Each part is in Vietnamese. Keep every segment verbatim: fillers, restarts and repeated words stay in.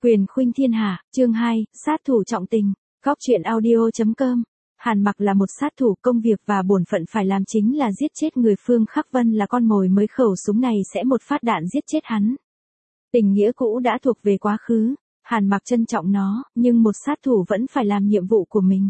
Quyền khuynh thiên hạ, chương hai, sát thủ trọng tình. Góc truyện audio.com. Hàn Mặc là một sát thủ, công việc và bổn phận phải làm chính là giết chết người. Phương Khắc Vân là con mồi mới, khẩu súng này sẽ một phát đạn giết chết hắn. Tình nghĩa cũ đã thuộc về quá khứ, Hàn Mặc trân trọng nó, nhưng một sát thủ vẫn phải làm nhiệm vụ của mình.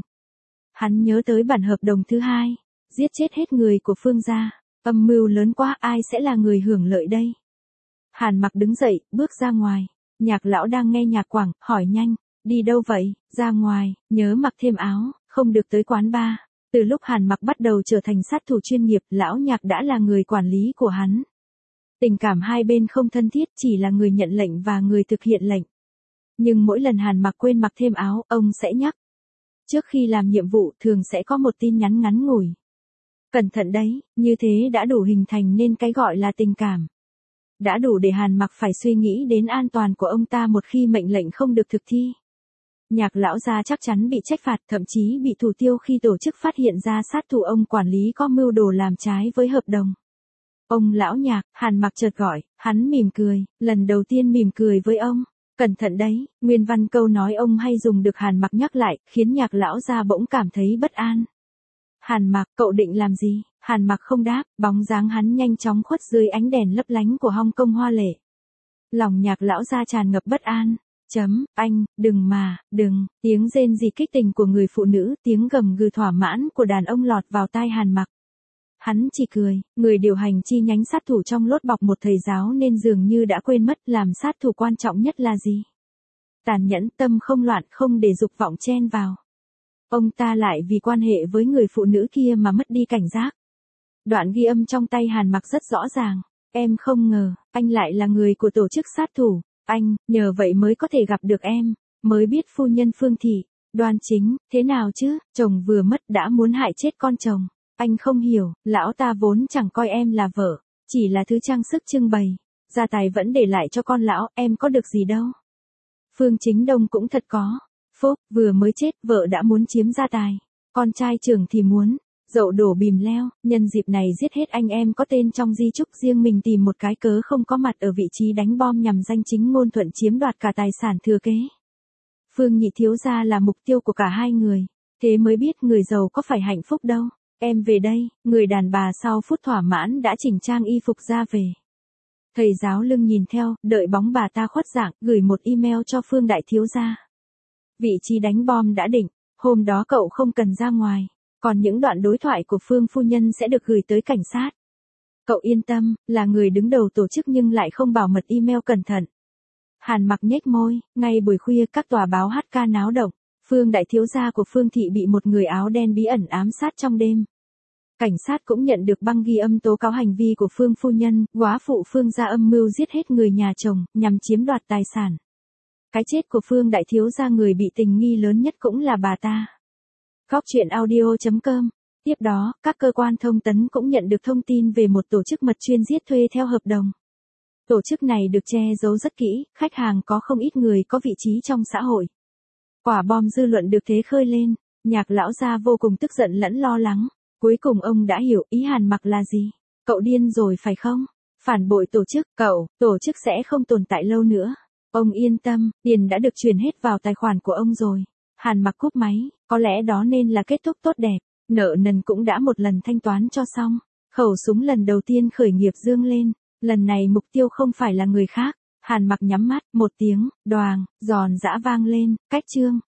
Hắn nhớ tới bản hợp đồng thứ hai, giết chết hết người của Phương gia, âm mưu lớn quá, ai sẽ là người hưởng lợi đây? Hàn Mặc đứng dậy, bước ra ngoài. Nhạc lão đang nghe nhạc quảng, hỏi nhanh, đi đâu vậy? Ra ngoài, nhớ mặc thêm áo, không được tới quán bar. Từ lúc Hàn Mặc bắt đầu trở thành sát thủ chuyên nghiệp, lão nhạc đã là người quản lý của hắn. Tình cảm hai bên không thân thiết, chỉ là người nhận lệnh và người thực hiện lệnh. Nhưng mỗi lần Hàn Mặc quên mặc thêm áo, ông sẽ nhắc. Trước khi làm nhiệm vụ, thường sẽ có một tin nhắn ngắn ngủi. Cẩn thận đấy, như thế đã đủ hình thành nên cái gọi là tình cảm. Đã đủ để Hàn Mặc phải suy nghĩ đến an toàn của ông ta một khi mệnh lệnh không được thực thi. Nhạc lão gia chắc chắn bị trách phạt, thậm chí bị thủ tiêu khi tổ chức phát hiện ra sát thủ ông quản lý có mưu đồ làm trái với hợp đồng. Ông lão Nhạc, Hàn Mặc chợt gọi, hắn mỉm cười, lần đầu tiên mỉm cười với ông. Cẩn thận đấy, nguyên văn câu nói ông hay dùng được Hàn Mặc nhắc lại, khiến nhạc lão gia bỗng cảm thấy bất an. Hàn Mặc, cậu định làm gì? Hàn Mặc không đáp, bóng dáng hắn nhanh chóng khuất dưới ánh đèn lấp lánh của Hong Kong hoa lệ. Lòng nhạc lão gia tràn ngập bất an. Chấm, anh, đừng mà, đừng, tiếng rên rỉ kích tình của người phụ nữ, tiếng gầm gừ thỏa mãn của đàn ông lọt vào tai Hàn Mặc. Hắn chỉ cười, người điều hành chi nhánh sát thủ trong lốt bọc một thầy giáo nên dường như đã quên mất làm sát thủ quan trọng nhất là gì. Tàn nhẫn, tâm không loạn, không để dục vọng chen vào. Ông ta lại vì quan hệ với người phụ nữ kia mà mất đi cảnh giác. Đoạn ghi âm trong tay Hàn Mặc rất rõ ràng. Em không ngờ, anh lại là người của tổ chức sát thủ. Anh, nhờ vậy mới có thể gặp được em. Mới biết phu nhân Phương Thị, Đoan Chính, thế nào chứ, chồng vừa mất đã muốn hại chết con chồng. Anh không hiểu, lão ta vốn chẳng coi em là vợ, chỉ là thứ trang sức trưng bày. Gia tài vẫn để lại cho con lão, em có được gì đâu. Phương Chính Đông cũng thật có. Phúc, vừa mới chết, vợ đã muốn chiếm gia tài. Con trai trưởng thì muốn. Dậu đổ bìm leo, nhân dịp này giết hết anh em có tên trong di chúc, riêng mình tìm một cái cớ không có mặt ở vị trí đánh bom nhằm danh chính ngôn thuận chiếm đoạt cả tài sản thừa kế. Phương Nhị thiếu gia là mục tiêu của cả hai người, thế mới biết người giàu có phải hạnh phúc đâu. Em về đây, người đàn bà sau phút thỏa mãn đã chỉnh trang y phục ra về. Thầy giáo lưng nhìn theo, đợi bóng bà ta khuất dạng, gửi một email cho Phương đại thiếu gia. Vị trí đánh bom đã định, hôm đó cậu không cần ra ngoài. Còn những đoạn đối thoại của Phương phu nhân sẽ được gửi tới cảnh sát. Cậu yên tâm, là người đứng đầu tổ chức nhưng lại không bảo mật email cẩn thận. Hàn Mặc nhếch môi, ngay buổi khuya các tòa báo hát ca náo động. Phương đại thiếu gia của Phương Thị bị một người áo đen bí ẩn ám sát trong đêm. Cảnh sát cũng nhận được băng ghi âm tố cáo hành vi của Phương phu nhân, góa phụ Phương gia âm mưu giết hết người nhà chồng, nhằm chiếm đoạt tài sản. Cái chết của Phương đại thiếu gia người bị tình nghi lớn nhất cũng là bà ta. Góc truyện audio.com. Tiếp đó, các cơ quan thông tấn cũng nhận được thông tin về một tổ chức mật chuyên giết thuê theo hợp đồng. Tổ chức này được che giấu rất kỹ, khách hàng có không ít người có vị trí trong xã hội. Quả bom dư luận được thế khơi lên, nhạc lão gia vô cùng tức giận lẫn lo lắng. Cuối cùng ông đã hiểu ý Hàn Mặc là gì. Cậu điên rồi phải không? Phản bội tổ chức, cậu, tổ chức sẽ không tồn tại lâu nữa. Ông yên tâm, tiền đã được chuyển hết vào tài khoản của ông rồi. Hàn Mặc cúp máy, có lẽ đó nên là kết thúc tốt đẹp, nợ nần cũng đã một lần thanh toán cho xong. Khẩu súng lần đầu tiên khởi nghiệp dương lên, lần này mục tiêu không phải là người khác. Hàn Mặc nhắm mắt, một tiếng, đoàng, giòn giã vang lên, cách chương.